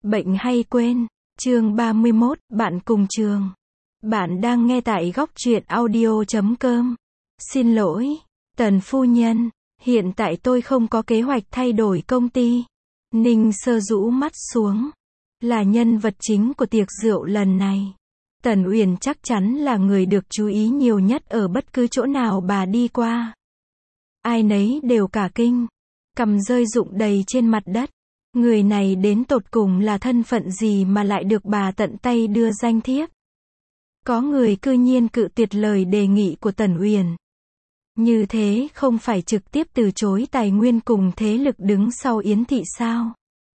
Bệnh hay quên. Chương 31, bạn cùng trường. Bạn đang nghe tại góc truyện audio.com. Xin lỗi, Tần phu nhân, hiện tại tôi không có kế hoạch thay đổi công ty. Ninh Sơ rũ mắt xuống. Là nhân vật chính của tiệc rượu lần này. Tần Uyển chắc chắn là người được chú ý nhiều nhất ở bất cứ chỗ nào bà đi qua. Ai nấy đều cả kinh. Cằm rơi rụng đầy trên mặt đất. Người này đến tột cùng là thân phận gì mà lại được bà tận tay đưa danh thiếp. Có người cư nhiên cự tuyệt lời đề nghị của Tần Uyển. Như thế không phải trực tiếp từ chối tài nguyên cùng thế lực đứng sau Yến thị sao?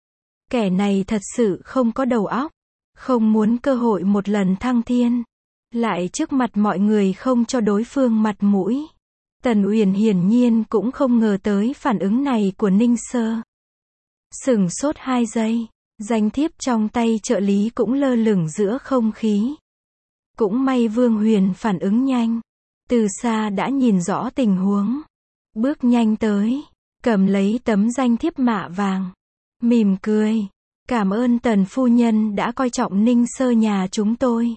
Kẻ này thật sự không có đầu óc, không muốn cơ hội một lần thăng thiên, lại trước mặt mọi người không cho đối phương mặt mũi. Tần Uyển hiển nhiên cũng không ngờ tới phản ứng này của Ninh Sơ. Sửng sốt 2 giây, danh thiếp trong tay trợ lý cũng lơ lửng giữa không khí. Cũng may Vương Huyền phản ứng nhanh, từ xa đã nhìn rõ tình huống, bước nhanh tới, cầm lấy tấm danh thiếp mạ vàng, mỉm cười, cảm ơn Tần phu nhân đã coi trọng Ninh Sơ nhà chúng tôi.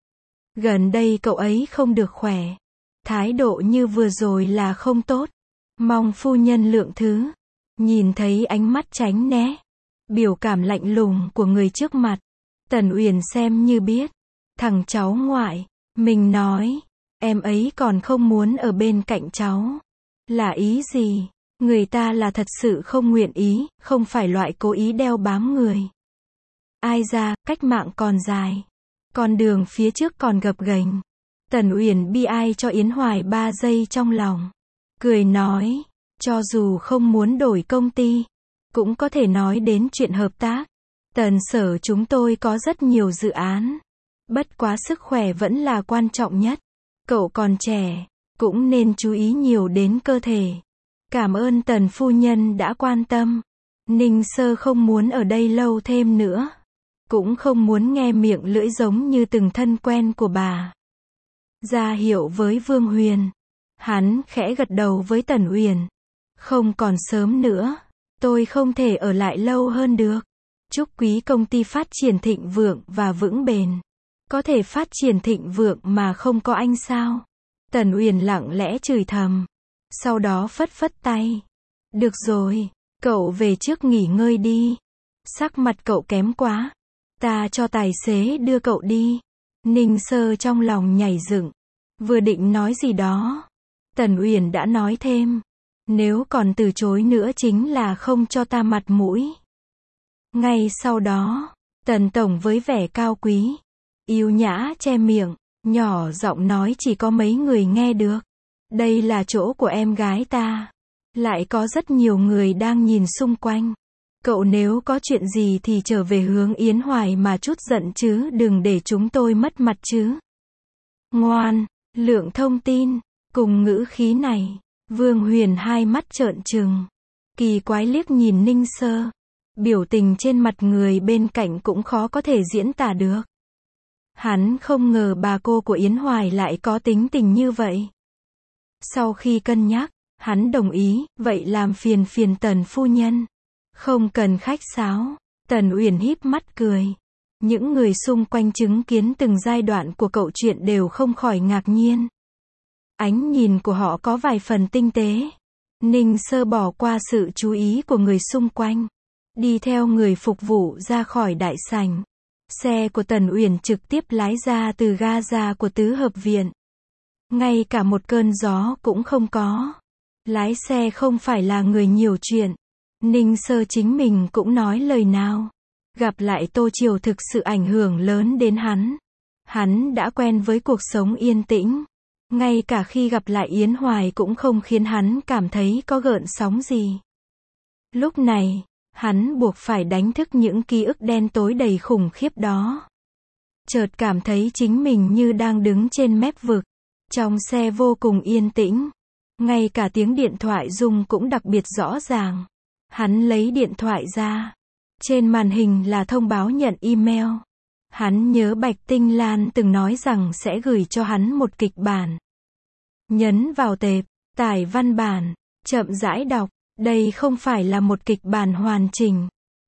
Gần đây cậu ấy không được khỏe, thái độ như vừa rồi là không tốt, mong phu nhân lượng thứ. Nhìn thấy ánh mắt tránh né, biểu cảm lạnh lùng của người trước mặt, Tần Uyển xem như biết, thằng cháu ngoại, mình nói, em ấy còn không muốn ở bên cạnh cháu. Là ý gì? Người ta là thật sự không nguyện ý, không phải loại cố ý đeo bám người. Ai ra, cách mạng còn dài, con đường phía trước còn gập ghềnh. Tần Uyển bi ai cho Yến Hoài 3 giây trong lòng, cười nói. Cho dù không muốn đổi công ty, cũng có thể nói đến chuyện hợp tác. Tần sở chúng tôi có rất nhiều dự án. Bất quá sức khỏe vẫn là quan trọng nhất. Cậu còn trẻ, cũng nên chú ý nhiều đến cơ thể. Cảm ơn Tần phu nhân đã quan tâm. Ninh Sơ không muốn ở đây lâu thêm nữa. Cũng không muốn nghe miệng lưỡi giống như từng thân quen của bà. Ra hiệu với Vương Huyền. Hắn khẽ gật đầu với Tần Uyển. Không còn sớm nữa, tôi không thể ở lại lâu hơn được. Chúc quý công ty phát triển thịnh vượng và vững bền. Có thể phát triển thịnh vượng mà không có anh sao? Tần Uyển lặng lẽ chửi thầm. Sau đó phất phất tay. Được rồi, cậu về trước nghỉ ngơi đi. Sắc mặt cậu kém quá. Ta cho tài xế đưa cậu đi. Ninh Sơ trong lòng nhảy dựng. Vừa định nói gì đó. Tần Uyển đã nói thêm. Nếu còn từ chối nữa chính là không cho ta mặt mũi. Ngay sau đó, Tần tổng với vẻ cao quý, yêu nhã che miệng, nhỏ giọng nói chỉ có mấy người nghe được. Đây là chỗ của em gái ta. Lại có rất nhiều người đang nhìn xung quanh. Cậu nếu có chuyện gì thì trở về hướng Yến Hoài mà chút giận chứ đừng để chúng tôi mất mặt chứ. Ngoan, lượng thông tin, cùng ngữ khí này. Vương Huyền hai mắt trợn trừng, kỳ quái liếc nhìn Ninh Sơ, biểu tình trên mặt người bên cạnh cũng khó có thể diễn tả được. Hắn không ngờ bà cô của Yến Hoài lại có tính tình như vậy. Sau khi cân nhắc, hắn đồng ý, vậy làm phiền Tần phu nhân. Không cần khách sáo. Tần Uyển híp mắt cười. Những người xung quanh chứng kiến từng giai đoạn của cậu chuyện đều không khỏi ngạc nhiên. Ánh nhìn của họ có vài phần tinh tế. Ninh Sơ bỏ qua sự chú ý của người xung quanh, đi theo người phục vụ ra khỏi đại sảnh. Xe của Tần Uyển trực tiếp lái ra từ ga của tứ hợp viện. Ngay cả một cơn gió cũng không có. Lái xe không phải là người nhiều chuyện. Ninh Sơ chính mình cũng nói lời nào. Gặp lại Tô Triều thực sự ảnh hưởng lớn đến hắn. Hắn đã quen với cuộc sống yên tĩnh. Ngay cả khi gặp lại Yến Hoài cũng không khiến hắn cảm thấy có gợn sóng gì. Lúc này, hắn buộc phải đánh thức những ký ức đen tối đầy khủng khiếp đó. Chợt cảm thấy chính mình như đang đứng trên mép vực. Trong xe vô cùng yên tĩnh. Ngay cả tiếng điện thoại rung cũng đặc biệt rõ ràng. Hắn lấy điện thoại ra. Trên màn hình là thông báo nhận email. Hắn nhớ Bạch Tinh Lan từng nói rằng sẽ gửi cho hắn một kịch bản. Nhấn vào tệp, tải văn bản, chậm rãi đọc. Đây không phải là một kịch bản hoàn chỉnh,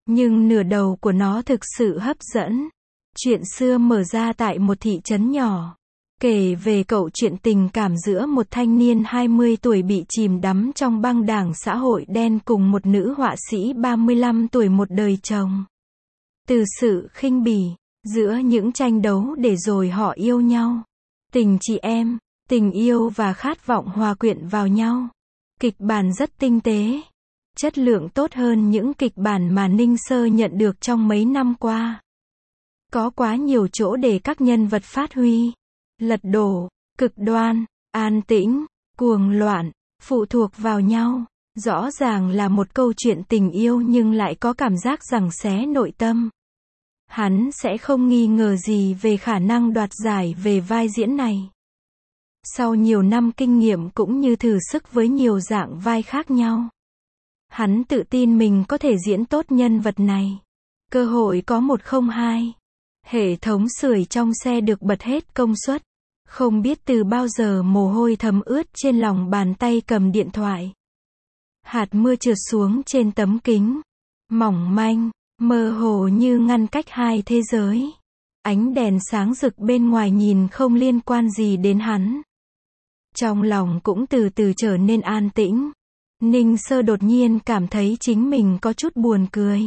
Nhưng nửa đầu của nó thực sự hấp dẫn. Chuyện xưa mở ra tại một thị trấn nhỏ. Kể về cậu chuyện tình cảm giữa một thanh niên 20 tuổi bị chìm đắm trong băng đảng xã hội đen cùng một nữ họa sĩ 35 tuổi một đời chồng. Từ sự khinh bỉ, giữa những tranh đấu để rồi họ yêu nhau. Tình chị em, tình yêu và khát vọng hòa quyện vào nhau. Kịch bản rất tinh tế. Chất lượng tốt hơn những kịch bản mà Ninh Sơ nhận được trong mấy năm qua. Có quá nhiều chỗ để các nhân vật phát huy. Lật đổ, cực đoan, an tĩnh, cuồng loạn, phụ thuộc vào nhau. Rõ ràng là một câu chuyện tình yêu nhưng lại có cảm giác giằng xé nội tâm. Hắn sẽ không nghi ngờ gì về khả năng đoạt giải về vai diễn này. Sau nhiều năm kinh nghiệm cũng như thử sức với nhiều dạng vai khác nhau, hắn tự tin mình có thể diễn tốt nhân vật này. Cơ hội có 102. Hệ thống sưởi trong xe được bật hết công suất. Không biết từ bao giờ mồ hôi thấm ướt trên lòng bàn tay cầm điện thoại. Hạt mưa trượt xuống trên tấm kính. Mỏng manh, mơ hồ như ngăn cách hai thế giới. Ánh đèn sáng rực bên ngoài nhìn không liên quan gì đến hắn. Trong lòng cũng từ từ trở nên an tĩnh. Ninh Sơ đột nhiên cảm thấy chính mình có chút buồn cười.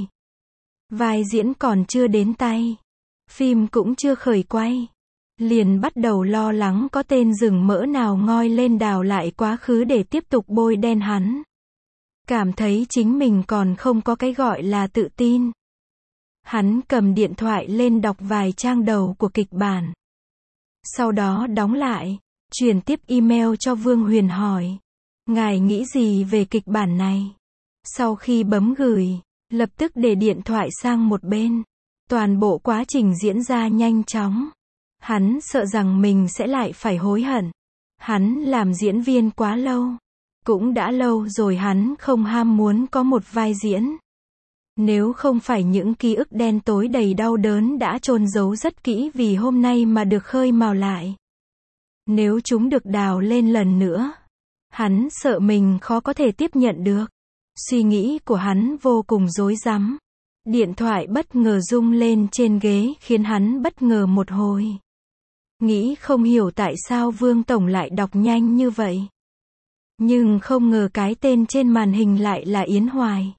Vai diễn còn chưa đến tay. Phim cũng chưa khởi quay. Liền bắt đầu lo lắng có tên rừng mỡ nào ngoi lên đào lại quá khứ để tiếp tục bôi đen hắn. Cảm thấy chính mình còn không có cái gọi là tự tin. Hắn cầm điện thoại lên đọc vài trang đầu của kịch bản. Sau đó đóng lại, chuyển tiếp email cho Vương Huyền hỏi. Ngài nghĩ gì về kịch bản này? Sau khi bấm gửi, lập tức để điện thoại sang một bên. Toàn bộ quá trình diễn ra nhanh chóng. Hắn sợ rằng mình sẽ lại phải hối hận. Hắn làm diễn viên quá lâu. Cũng đã lâu rồi hắn không ham muốn có một vai diễn. Nếu không phải những ký ức đen tối đầy đau đớn đã chôn giấu rất kỹ vì hôm nay mà được khơi mào lại. Nếu chúng được đào lên lần nữa, hắn sợ mình khó có thể tiếp nhận được. Suy nghĩ của hắn vô cùng rối rắm. Điện thoại bất ngờ rung lên trên ghế khiến hắn bất ngờ một hồi. Nghĩ không hiểu tại sao Vương Tổng lại đọc nhanh như vậy. Nhưng không ngờ cái tên trên màn hình lại là Yến Hoài.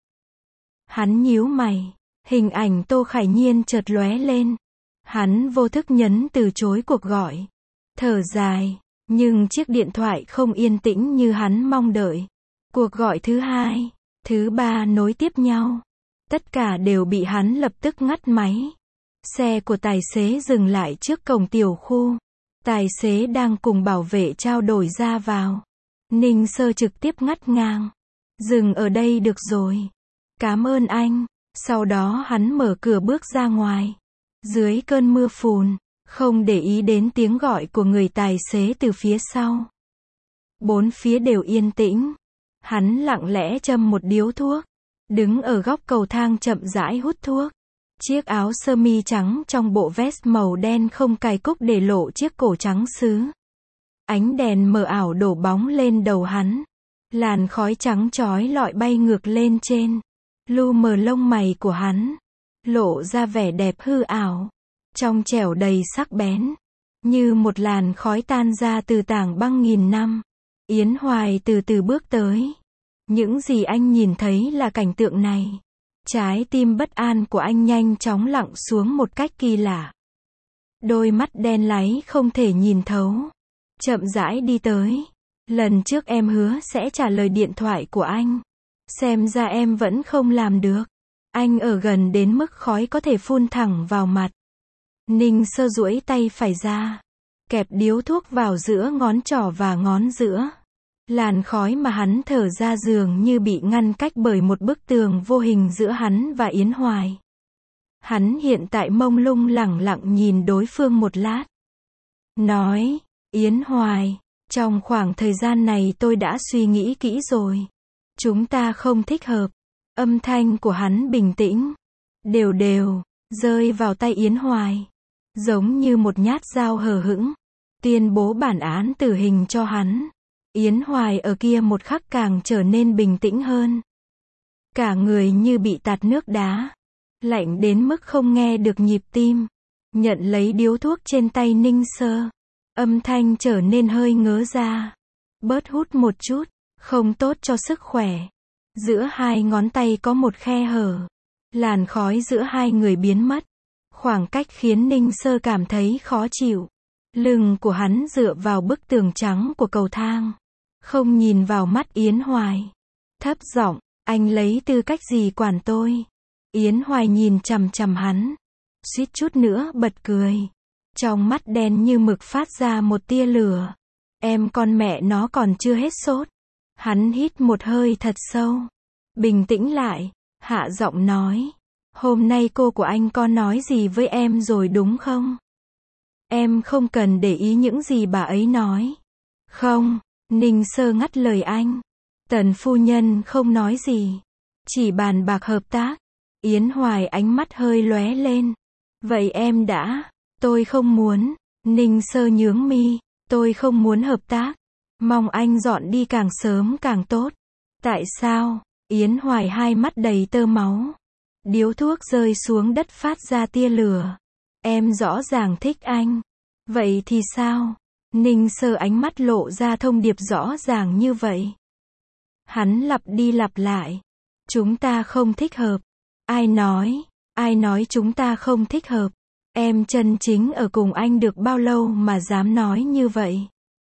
Hắn nhíu mày, hình ảnh Tô Khải Nhiên chợt lóe lên. Hắn vô thức nhấn từ chối cuộc gọi. Thở dài, nhưng chiếc điện thoại không yên tĩnh như hắn mong đợi. Cuộc gọi thứ hai, thứ ba nối tiếp nhau. Tất cả đều bị hắn lập tức ngắt máy. Xe của tài xế dừng lại trước cổng tiểu khu. Tài xế đang cùng bảo vệ trao đổi ra vào. Ninh Sơ trực tiếp ngắt ngang. Dừng ở đây được rồi. Cảm ơn anh. Sau đó hắn mở cửa bước ra ngoài. Dưới cơn mưa phùn, không để ý đến tiếng gọi của người tài xế từ phía sau. Bốn phía đều yên tĩnh. Hắn lặng lẽ châm một điếu thuốc. Đứng ở góc cầu thang chậm rãi hút thuốc. Chiếc áo sơ mi trắng trong bộ vest màu đen không cài cúc để lộ chiếc cổ trắng sứ. Ánh đèn mờ ảo đổ bóng lên đầu hắn. Làn khói trắng chói lọi bay ngược lên trên. Lu mờ lông mày của hắn. Lộ ra vẻ đẹp hư ảo. Trong trẻo đầy sắc bén. Như một làn khói tan ra từ tảng băng nghìn năm. Yến Hoài từ từ bước tới. Những gì anh nhìn thấy là cảnh tượng này. Trái tim bất an của anh nhanh chóng lặng xuống một cách kỳ lạ. Đôi mắt đen láy không thể nhìn thấu. Chậm rãi đi tới. Lần trước em hứa sẽ trả lời điện thoại của anh. Xem ra em vẫn không làm được. Anh ở gần đến mức khói có thể phun thẳng vào mặt. Ninh Sơ duỗi tay phải ra. Kẹp điếu thuốc vào giữa ngón trỏ và ngón giữa. Làn khói mà hắn thở ra dường như bị ngăn cách bởi một bức tường vô hình giữa hắn và Yến Hoài. Hắn hiện tại mông lung lẳng lặng nhìn đối phương một lát. Nói, Yến Hoài, trong khoảng thời gian này tôi đã suy nghĩ kỹ rồi. Chúng ta không thích hợp. Âm thanh của hắn bình tĩnh, đều đều, rơi vào tay Yến Hoài. Giống như một nhát dao hờ hững. Tuyên bố bản án tử hình cho hắn. Yến Hoài ở kia một khắc càng trở nên bình tĩnh hơn. Cả người như bị tạt nước đá. lạnh đến mức không nghe được nhịp tim. Nhận lấy điếu thuốc trên tay Ninh Sơ. Âm thanh trở nên hơi ngớ ra. Bớt hút một chút, không tốt cho sức khỏe. Giữa hai ngón tay có một khe hở. Làn khói giữa hai người biến mất. Khoảng cách khiến Ninh Sơ cảm thấy khó chịu. Lưng của hắn dựa vào bức tường trắng của cầu thang. Không nhìn vào mắt Yến Hoài. Thấp giọng, anh lấy tư cách gì quản tôi? Yến Hoài nhìn chằm chằm hắn. Suýt chút nữa bật cười. Trong mắt đen như mực phát ra một tia lửa. Em con mẹ nó còn chưa hết sốt. Hắn hít một hơi thật sâu. Bình tĩnh lại, hạ giọng nói. Hôm nay cô của anh có nói gì với em rồi đúng không? Em không cần để ý những gì bà ấy nói. Không, Ninh Sơ ngắt lời anh. Tần phu nhân không nói gì. Chỉ bàn bạc hợp tác. Yến Hoài ánh mắt hơi lóe lên. Vậy em đã. Tôi không muốn. Ninh Sơ nhướng mi. Tôi không muốn hợp tác. Mong anh dọn đi càng sớm càng tốt. Tại sao? Yến Hoài hai mắt đầy tơ máu. Điếu thuốc rơi xuống đất phát ra tia lửa. Em rõ ràng thích anh. Vậy thì sao? Ninh Sơ ánh mắt lộ ra thông điệp rõ ràng như vậy. Hắn lặp đi lặp lại. Chúng ta không thích hợp. Ai nói? Ai nói chúng ta không thích hợp? Em chân chính ở cùng anh được bao lâu mà dám nói như vậy?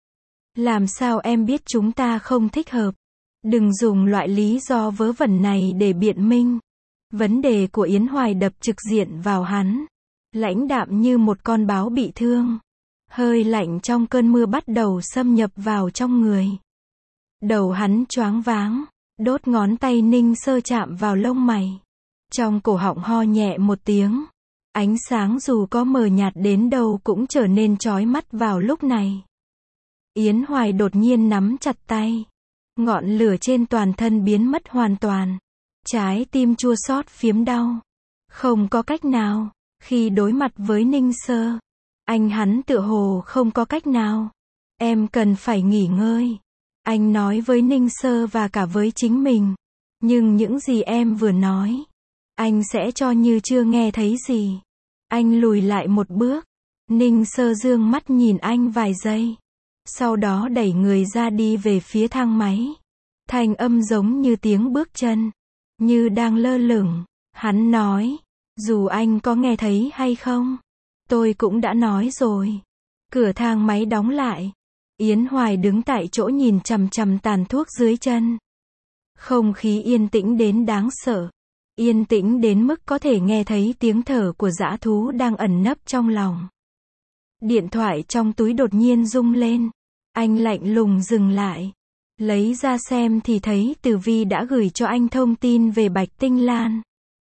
Làm sao em biết chúng ta không thích hợp? Đừng dùng loại lý do vớ vẩn này để biện minh. Vấn đề của Yến Hoài đập trực diện vào hắn. Lãnh đạm như một con báo bị thương. Hơi lạnh trong cơn mưa bắt đầu xâm nhập vào trong người. Đầu hắn choáng váng. Đốt ngón tay Ninh Sơ chạm vào lông mày. Trong cổ họng ho nhẹ một tiếng. Ánh sáng dù có mờ nhạt đến đâu cũng trở nên chói mắt vào lúc này. Yến Hoài đột nhiên nắm chặt tay. Ngọn lửa trên toàn thân biến mất hoàn toàn. Trái tim chua xót phiếm đau. Không có cách nào. Khi đối mặt với Ninh Sơ, hắn tựa hồ không có cách nào. Em cần phải nghỉ ngơi. Anh nói với Ninh Sơ và cả với chính mình. Nhưng những gì em vừa nói, anh sẽ cho như chưa nghe thấy gì. Anh lùi lại một bước. Ninh Sơ dương mắt nhìn anh vài giây. Sau đó đẩy người ra đi về phía thang máy. Thanh âm giống như tiếng bước chân. Như đang lơ lửng. Hắn nói. Dù anh có nghe thấy hay không, tôi cũng đã nói rồi. Cửa thang máy đóng lại. Yến Hoài đứng tại chỗ nhìn chằm chằm tàn thuốc dưới chân. Không khí yên tĩnh đến đáng sợ. Yên tĩnh đến mức có thể nghe thấy tiếng thở của dã thú đang ẩn nấp trong lòng. Điện thoại trong túi đột nhiên rung lên. Anh lạnh lùng dừng lại. Lấy ra xem thì thấy Từ Vi đã gửi cho anh thông tin về Bạch Tinh Lan.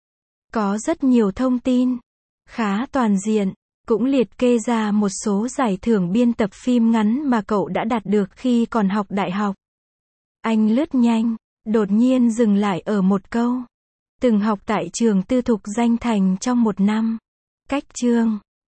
Có rất nhiều thông tin. Khá toàn diện. Cũng liệt kê ra một số giải thưởng biên tập phim ngắn mà cậu đã đạt được khi còn học đại học. Anh lướt nhanh. Đột nhiên dừng lại ở một câu. Từng học tại trường tư thục danh thành trong 1 năm. Cách chương